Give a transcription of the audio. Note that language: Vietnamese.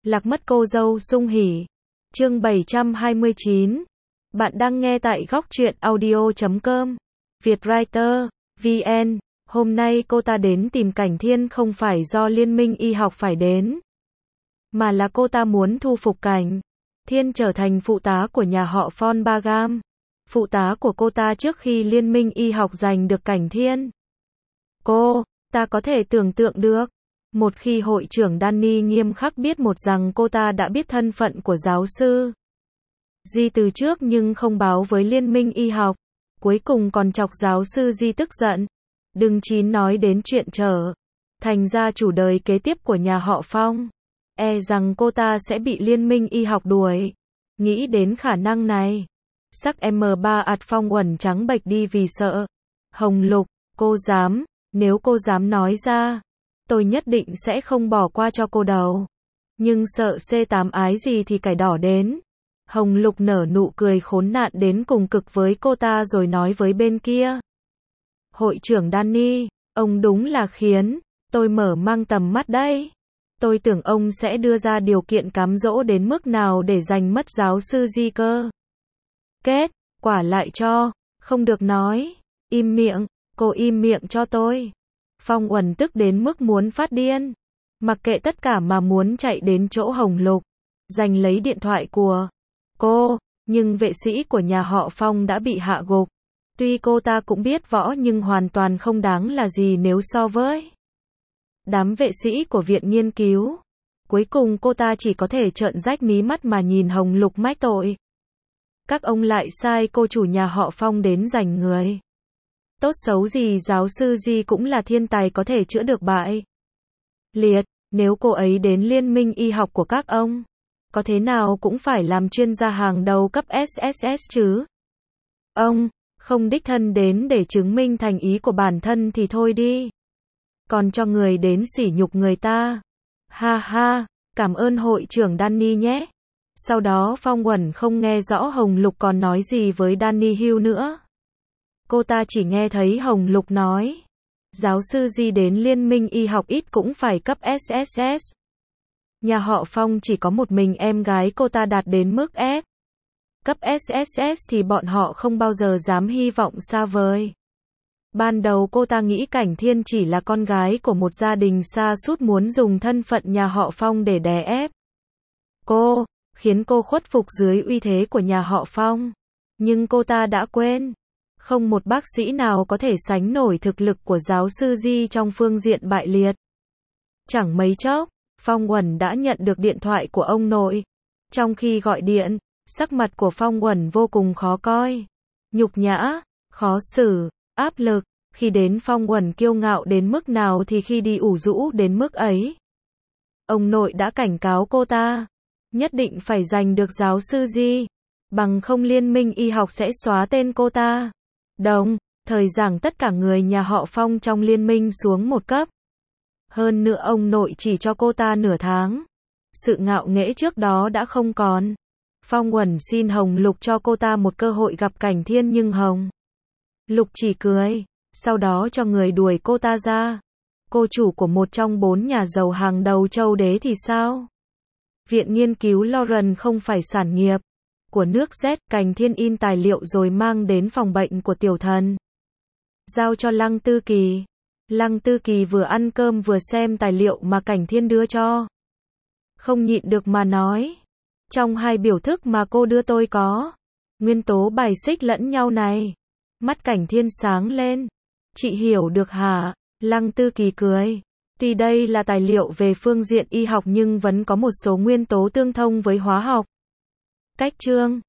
Lạc mất cô dâu sung hỉ. Chương 729. Bạn đang nghe tại góc truyện audio.com. Vietwriter, VN. Hôm nay cô ta đến tìm Cảnh Thiên không phải do Liên minh y học phải đến, mà là cô ta muốn thu phục Cảnh Thiên trở thành phụ tá của nhà họ Von Bagam. Phụ tá của cô ta trước khi Liên minh y học giành được Cảnh Thiên. Cô ta có thể tưởng tượng được, một khi hội trưởng Danny nghiêm khắc biết một rằng cô ta đã biết thân phận của giáo sư Di từ trước nhưng không báo với Liên minh y học, cuối cùng còn chọc giáo sư Di tức giận. Đừng chín nói đến chuyện trở thành gia chủ đời kế tiếp của nhà họ Phong. E rằng cô ta sẽ bị Liên minh y học đuổi. Nghĩ đến khả năng này, sắc M3 ạt Phong Uẩn trắng bệch đi vì sợ. Hồng Lục, cô dám, nếu cô dám nói ra, tôi nhất định sẽ không bỏ qua cho cô đâu. Nhưng sợ C8 ái gì thì cải đỏ đến. Hồng Lục nở nụ cười khốn nạn đến cùng cực với cô ta rồi nói với bên kia. Hội trưởng Danny, ông đúng là khiến tôi mở mang tầm mắt đấy. Tôi tưởng ông sẽ đưa ra điều kiện cám dỗ đến mức nào để giành mất giáo sư Di cơ. Kết quả lại cho, không được nói. Im miệng, cô im miệng cho tôi. Phong Uẩn tức đến mức muốn phát điên. Mặc kệ tất cả mà muốn chạy đến chỗ Hồng Lục, giành lấy điện thoại của cô, nhưng vệ sĩ của nhà họ Phong đã bị hạ gục. Tuy cô ta cũng biết võ nhưng hoàn toàn không đáng là gì nếu so với đám vệ sĩ của viện nghiên cứu. Cuối cùng cô ta chỉ có thể trợn rách mí mắt mà nhìn Hồng Lục mách tội. Các ông lại sai cô chủ nhà họ Phong đến giành người. Tốt xấu gì giáo sư Di cũng là thiên tài có thể chữa được bại liệt. Nếu cô ấy đến Liên minh y học của các ông, có thế nào cũng phải làm chuyên gia hàng đầu cấp SSS chứ. Ông không đích thân đến để chứng minh thành ý của bản thân thì thôi đi, còn cho người đến sỉ nhục người ta. Ha ha, cảm ơn hội trưởng Danny nhé. Sau đó Phong Uẩn không nghe rõ Hồng Lục còn nói gì với Danny Hugh nữa. Cô ta chỉ nghe thấy Hồng Lục nói, giáo sư Di đến Liên minh y học ít cũng phải cấp SSS. Nhà họ Phong chỉ có một mình em gái cô ta đạt đến mức F cấp SSS thì bọn họ không bao giờ dám hy vọng xa vời. Ban đầu cô ta nghĩ Cảnh Thiên chỉ là con gái của một gia đình sa sút muốn dùng thân phận nhà họ Phong để đè ép cô, khiến cô khuất phục dưới uy thế của nhà họ Phong. Nhưng cô ta đã quên, không một bác sĩ nào có thể sánh nổi thực lực của giáo sư Di trong phương diện bại liệt. Chẳng mấy chốc, Phong Uẩn đã nhận được điện thoại của ông nội. Trong khi gọi điện, sắc mặt của Phong Uẩn vô cùng khó coi, nhục nhã, khó xử, áp lực. Khi đến Phong Uẩn kiêu ngạo đến mức nào thì khi đi ủ rũ đến mức ấy. Ông nội đã cảnh cáo cô ta, nhất định phải giành được giáo sư Di, bằng không Liên minh y học sẽ xóa tên cô ta. Đồng thời giảng tất cả người nhà họ Phong trong liên minh xuống một cấp. Hơn nữa ông nội chỉ cho cô ta nửa tháng. Sự ngạo nghễ trước đó đã không còn. Phong Uẩn xin Hồng Lục cho cô ta một cơ hội gặp Cảnh Thiên nhưng Hồng Lục chỉ cười, sau đó cho người đuổi cô ta ra. Cô chủ của một trong 4 nhà giàu hàng đầu châu đế thì sao? Viện nghiên cứu Lauren không phải sản nghiệp của nước Z. Cảnh Thiên in tài liệu rồi mang đến phòng bệnh của tiểu thần, giao cho Lăng Tư Kỳ. Lăng Tư Kỳ vừa ăn cơm vừa xem tài liệu mà Cảnh Thiên đưa cho, không nhịn được mà nói, trong hai biểu thức mà cô đưa tôi có nguyên tố bài xích lẫn nhau này. Mắt Cảnh Thiên sáng lên. Chị hiểu được hả? Lăng Tư Kỳ cười. Tuy đây là tài liệu về phương diện y học nhưng vẫn có một số nguyên tố tương thông với hóa học. Cách chương